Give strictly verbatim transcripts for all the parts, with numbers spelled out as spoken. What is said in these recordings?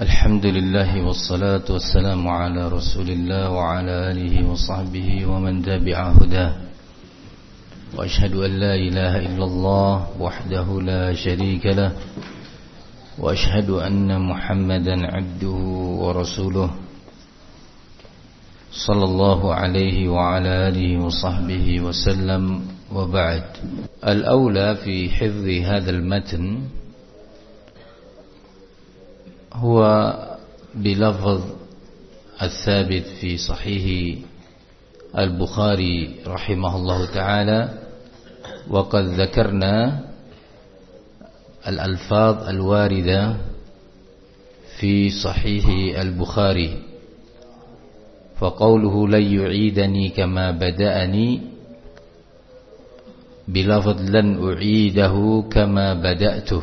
الحمد لله والصلاة والسلام على رسول الله وعلى آله وصحبه ومن تبع هداه وأشهد أن لا إله إلا الله وحده لا شريك له وأشهد أن محمدا عبده ورسوله صلى الله عليه وعلى آله وصحبه وسلم وبعد. الأولى في حفظ هذا المتن هو بلفظ الثابت في صحيح البخاري رحمه الله تعالى، وقد ذكرنا الألفاظ الواردة في صحيح البخاري، فقوله لن يعيدني كما بدأني بلفظ لن أعيده كما بدأته،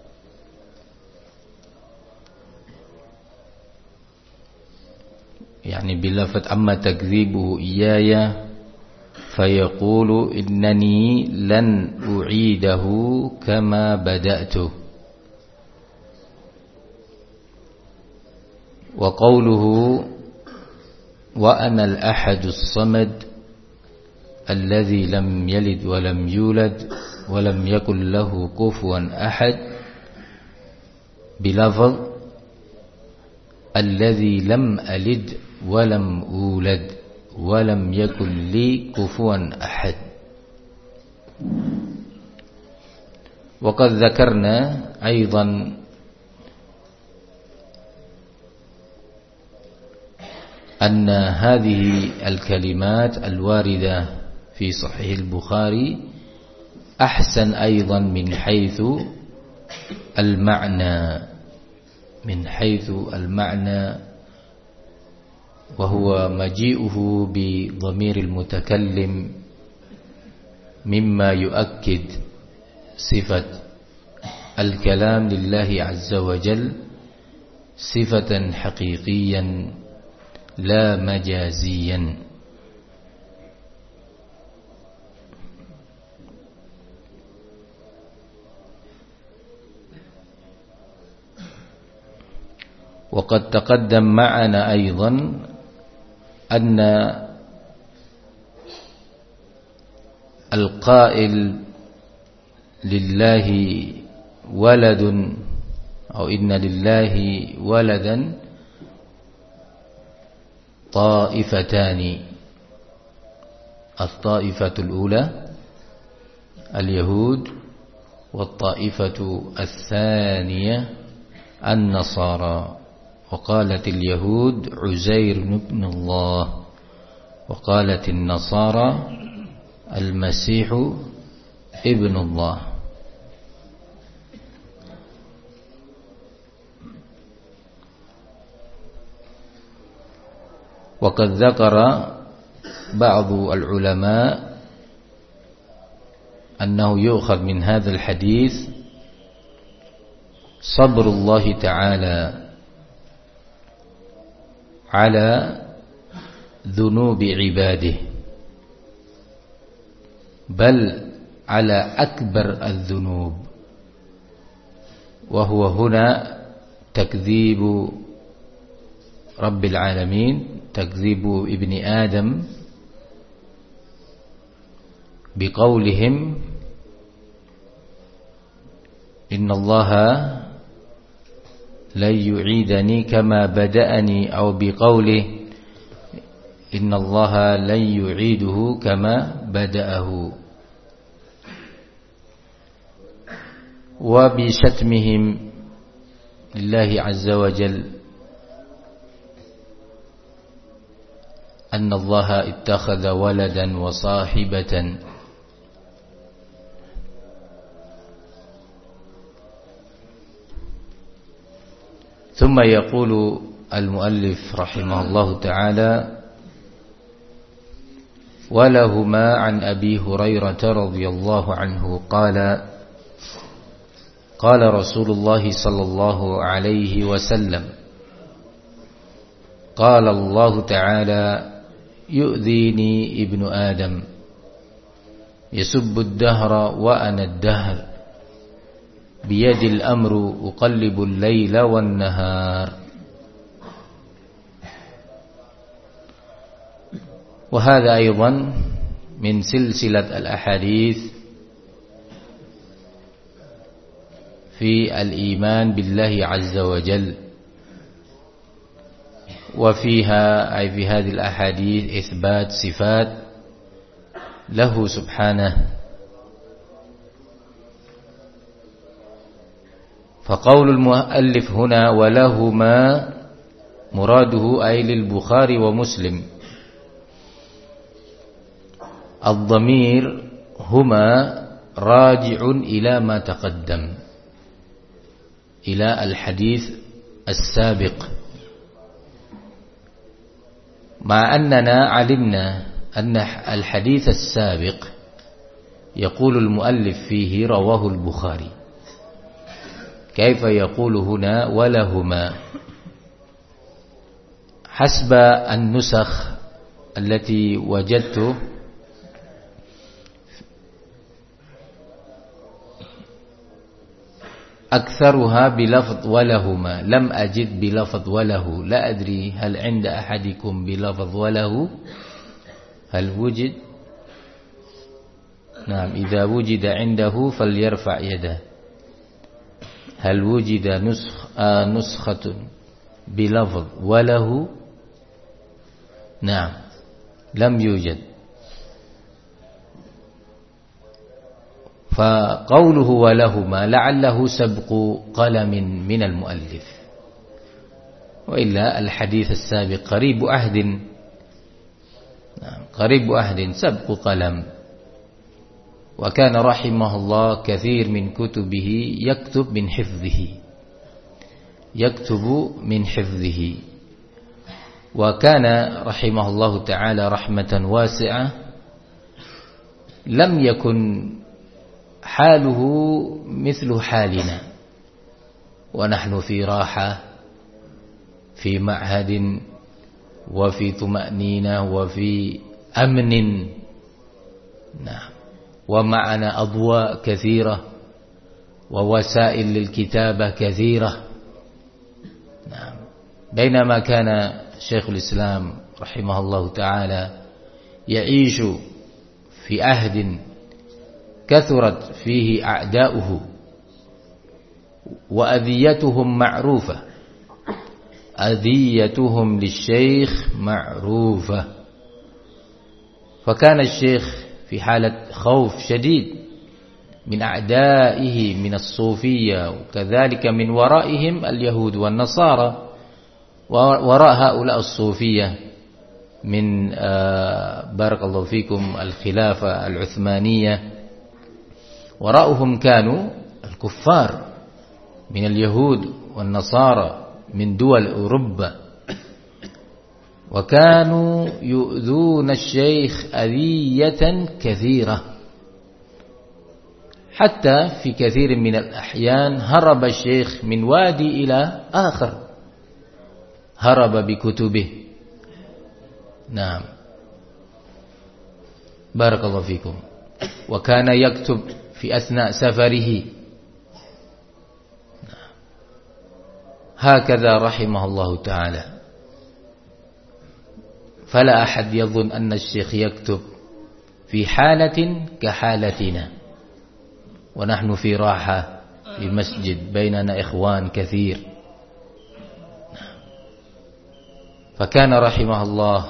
يعني بلفظ أما تكذيبه إياي فيقول إنني لن أعيده كما بدأته. وقوله وأنا الأحد الصمد الذي لم يلد ولم يولد ولم يكن له كفوا أحد بلفظ الذي لم ألد ولم أولد ولم يكن لي كفوا أحد. وقد ذكرنا أيضا أن هذه الكلمات الواردة في صحيح البخاري أحسن أيضا من حيث المعنى من حيث المعنى وهو مجيئه بضمير المتكلم مما يؤكد صفة الكلام لله عز وجل صفة حقيقيا لا مجازيا. وقد تقدم معنا أيضا أن القائل لله ولد أو إن لله ولدا طائفتان، الطائفة الأولى اليهود، والطائفة الثانية النصارى. وقالت اليهود عزير ابن الله، وقالت النصارى المسيح ابن الله. وقد ذكر بعض العلماء أنه يؤخذ من هذا الحديث صبر الله تعالى على ذنوب عباده، بل على أكبر الذنوب، وهو هنا تكذيب رب العالمين، تكذيب ابن آدم بقولهم إن الله لن يعيدني كما بدأني، أو بقوله إن الله لن يعيده كما بدأه، وبشتمهم لله عز وجل أن الله اتخذ ولدا وصاحبة. ثم يقول المؤلف رحمه الله تعالى ولهما عن أبي هريرة رضي الله عنه قال قال رسول الله صلى الله عليه وسلم قال الله تعالى يؤذيني ابن آدم يسب الدهر وأنا الدهر بيد الأمر أقلب الليل والنهار. وهذا أيضا من سلسلة الأحاديث في الإيمان بالله عز وجل، وفيها أي في هذه الأحاديث إثبات صفات له سبحانه. فقول المؤلف هنا ولهما مراده أي للبخاري ومسلم. الضمير هما راجع إلى ما تقدم، إلى الحديث السابق، مع أننا علمنا أن الحديث السابق يقول المؤلف فيه رواه البخاري، كيف يقول هنا ولهما؟ حسب النسخ التي وجدته أكثرها بلفظ ولهما، لم أجد بلفظ وله. لا أدري هل عند أحدكم بلفظ وله؟ هل وجد؟ نعم، إذا وجد عنده فليرفع يده. هل وجد نسخ آه نسخة بلفظ وله؟ نعم، لم يوجد. فقوله ولهما لعله سبق قلم من المؤلف، وإلا الحديث السابق قريب عهد، قريب عهد سبق قلم. وكان رحمه الله كثير من كتبه يكتب من حفظه، يكتب من حفظه. وكان رحمه الله تعالى رحمة واسعة، لم يكن حاله مثل حالنا، ونحن في راحة، في معهد، وفي طمأنينة، وفي أمن. نعم، ومعنا أضواء كثيرة ووسائل للكتابة كثيرة. نعم، بينما كان شيخ الإسلام رحمه الله تعالى يعيش في عهد كثرت فيه أعداؤه، وأذيتهم معروفة، أذيتهم للشيخ معروفة. فكان الشيخ في حالة خوف شديد من أعدائه من الصوفية، وكذلك من ورائهم اليهود والنصارى، وراء هؤلاء الصوفية من بارك الله فيكم الخلافة العثمانية، وراءهم كانوا الكفار من اليهود والنصارى من دول أوروبا، وكانوا يؤذون الشيخ أذية كثيرة، حتى في كثير من الأحيان هرب الشيخ من وادي إلى آخر، هرب بكتبه. نعم، بارك الله فيكم. وكان يكتب في أثناء سفره. هكذا رحمه الله تعالى. فلا أحد يظن أن الشيخ يكتب في حالة كحالتنا، ونحن في راحة في مسجد، بيننا إخوان كثير. فكان رحمه الله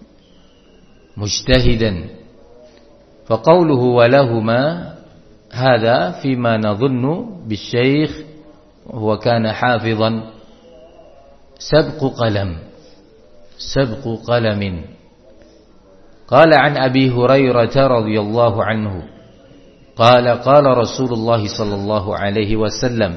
مجتهدا. فقوله ولهما هذا فيما نظن بالشيخ، وهو كان حافظا، سبق قلم، سبق قلم. قال عن أبي هريرة رضي الله عنه قال قال رسول الله صلى الله عليه وسلم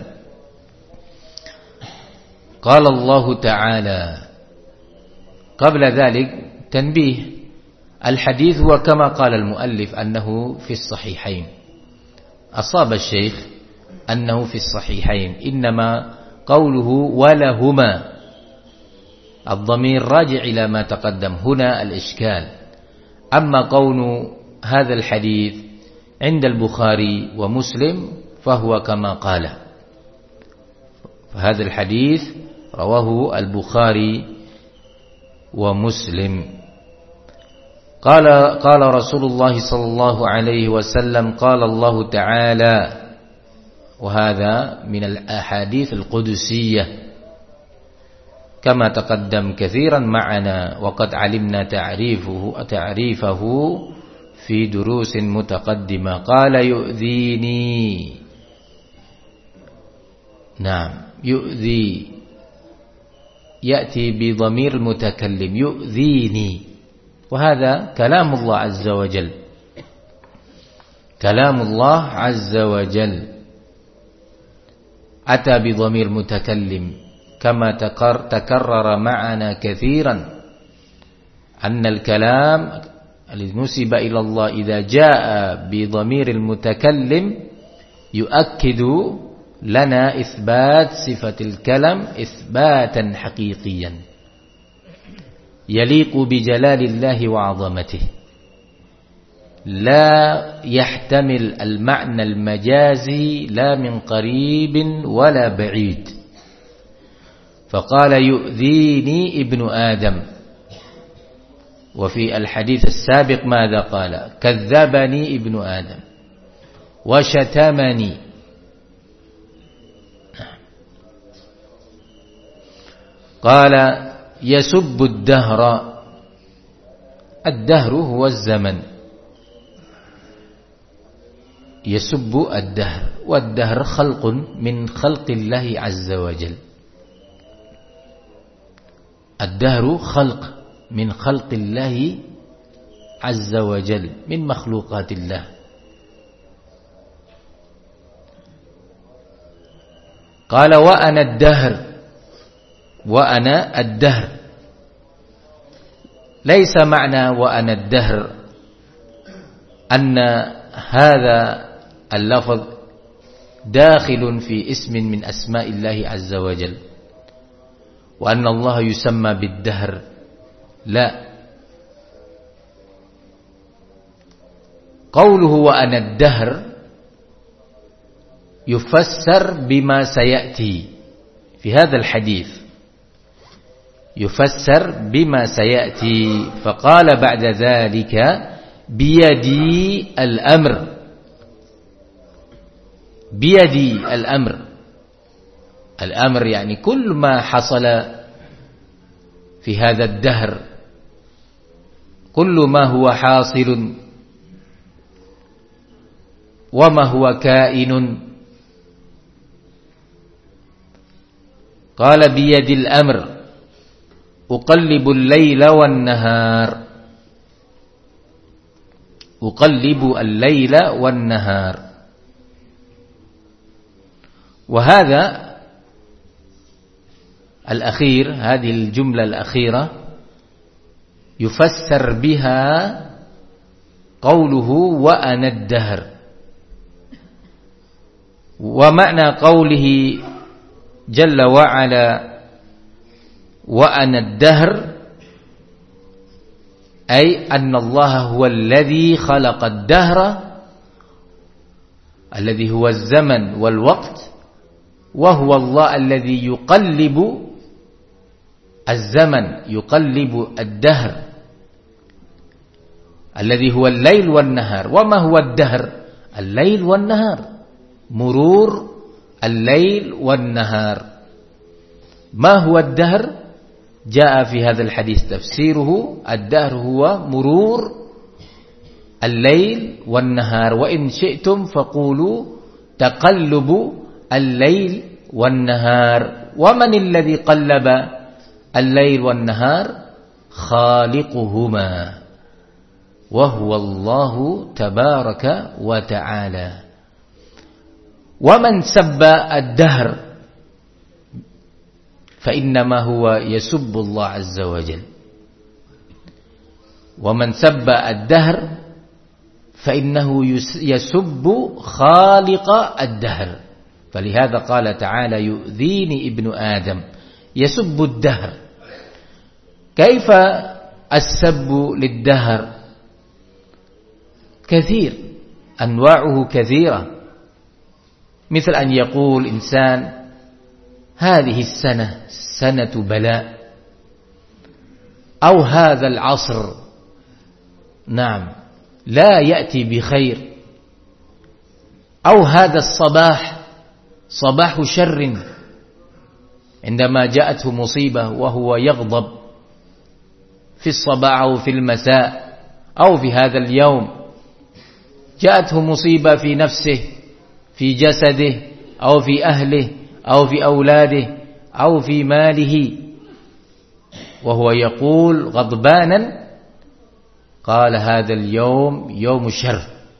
قال الله تعالى. قبل ذلك تنبيه، الحديث هو كما قال المؤلف أنه في الصحيحين، أصاب الشيخ أنه في الصحيحين، إنما قوله ولهما الضمير راجع إلى ما تقدم، هنا الإشكال. أما قول هذا الحديث عند البخاري ومسلم فهو كما قال، فهذا الحديث رواه البخاري ومسلم. Qala qala Rasulullah sallallahu alaihi wasallam qala Allah ta'ala wa hadha min al-ahadits al-qudusiyyah kama taqaddam katsiran ma'ana wa qad 'alimna ta'rifuhu ta'rifahu fi durusin mutaqaddimah. Qala yu'dhini, na'am, yu'dhi ya'ti bi dhamir mutakallim, yu'dhini, wa hadha kalamullah azza wa jal, kalamullah azza wa jal ata bi dhamir mutakallim كما تكرر معنا كثيرا أن الكلام الذي نسب إلى الله إذا جاء بضمير المتكلم يؤكد لنا إثبات صفة الكلام إثباتا حقيقيا يليق بجلال الله وعظمته لا يحتمل المعنى المجازي لا من قريب ولا بعيد. فقال يؤذيني ابن آدم. وفي الحديث السابق ماذا قال؟ كذبني ابن آدم وشتمني. قال يسب الدهر. الدهر هو الزمن. يسب الدهر، والدهر خلق من خلق الله عز وجل. الدهر خلق من خلق الله عز وجل من مخلوقات الله. قال وأنا الدهر، وأنا الدهر ليس معنى وأنا الدهر أن هذا اللفظ داخل في اسم من أسماء الله عز وجل وأن الله يسمى بالدهر، لا. قوله وأنا الدهر يفسر بما سيأتي في هذا الحديث، يفسر بما سيأتي. فقال بعد ذلك بيدي الأمر، بيدي الأمر. الأمر يعني كل ما حصل في هذا الدهر، كل ما هو حاصل وما هو كائن. قال بيد الأمر أقلب الليل والنهار، أقلب الليل والنهار. وهذا الأخير، هذه الجملة الأخيرة يفسر بها قوله وأنا الدهر. ومعنى قوله جل وعلا وأنا الدهر أي أن الله هو الذي خلق الدهر الذي هو الزمن والوقت، وهو الله الذي يقلب الزمن، يقلب الدهر الذي هو الليل والنهار. وما هو الدهر؟ الليل والنهار، مرور الليل والنهار. ما هو الدهر؟ جاء في هذا الحديث تفسيره الدهر هو مرور الليل والنهار، وإن شئتم فقولوا تقلب الليل والنهار. ومن الذي قلب الليل والنهار؟ خالقهما وهو الله تبارك وتعالى. ومن سب الدهر فإنما هو يسب الله عز وجل. ومن سب الدهر فإنه يسب خالق الدهر. فلهذا قال تعالى يؤذيني ابن آدم، يسب الدهر. كيف السب للدهر؟ كثير، أنواعه كثيرة. مثل أن يقول إنسان هذه السنة سنة بلاء، أو هذا العصر نعم لا يأتي بخير، أو هذا الصباح صباح شر عندما جاءته مصيبة وهو يغضب في الصباح أو في المساء أو في هذا اليوم، جاءته مصيبة في نفسه في جسده أو في أهله أو في أولاده أو في ماله وهو يقول غضبانا، قال هذا اليوم يوم الشر،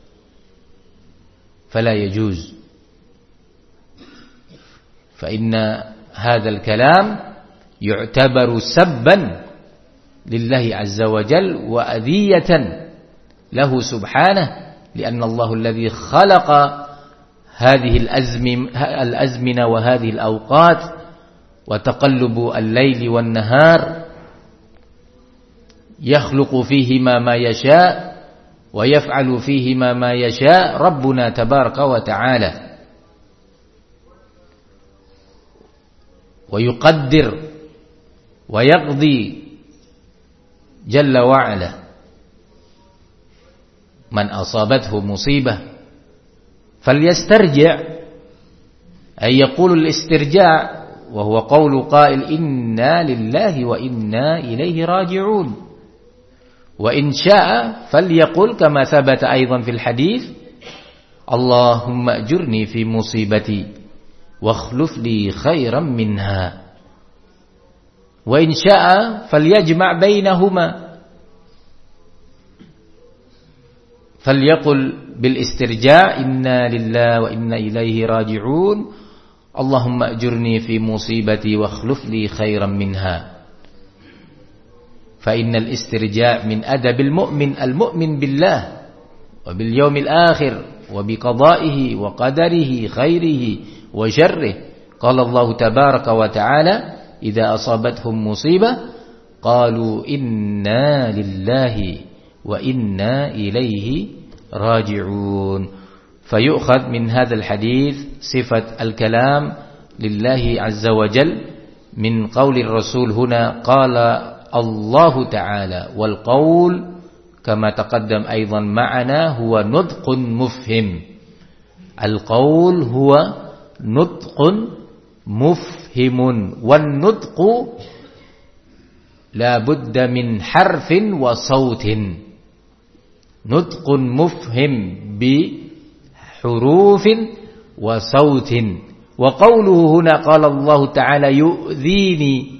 فلا يجوز. فإن هذا الكلام يعتبر سبا لله عز وجل وأذية له سبحانه، لأن الله الذي خلق هذه الأزمنة وهذه الأوقات وتقلب الليل والنهار يخلق فيهما ما يشاء ويفعل فيهما ما يشاء ربنا تبارك وتعالى، ويقدر ويقضي جل وعلا. من أصابته مصيبة فليسترجع، أي يقول الاسترجاع وهو قول قائل إنا لله وإنا إليه راجعون، وإن شاء فليقل كما ثبت أيضا في الحديث اللهم أجرني في مصيبتي واخلف لي خيرا منها، وإن شاء فليجمع بينهما، فليقل بالاسترجاع إنا لله وإنا إليه راجعون اللهم أجرني في مصيبتي واخلف لي خيرا منها. فإن الاسترجاع من أدب المؤمن المؤمن بالله وباليوم الآخر وبقضائه وقدره خيره وشره. قال الله تبارك وتعالى إذا أصابتهم مصيبة قالوا إنا لله وإنا إليه راجعون. فيؤخذ من هذا الحديث صفة الكلام لله عز وجل من قول الرسول هنا قال الله تعالى، والقول كما تقدم أيضا معنا هو نطق مفهم. القول هو نطق مفهم، والنطق لا بد من حرف وصوت، نطق مفهم بحروف وصوت. وقوله هنا قال الله تعالى يؤذيني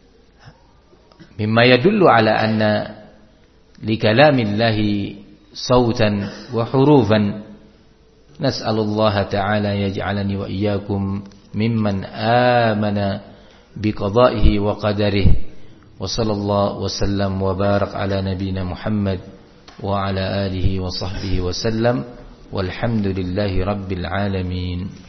مما يدل على أن لكلام الله صوتا وحروفا. نسأل الله تعالى يجعلني وإياكم ممن آمن بقضائه وقدره. وصلى الله وسلم وبارك على نبينا محمد وعلى آله وصحبه وسلم، والحمد لله رب العالمين.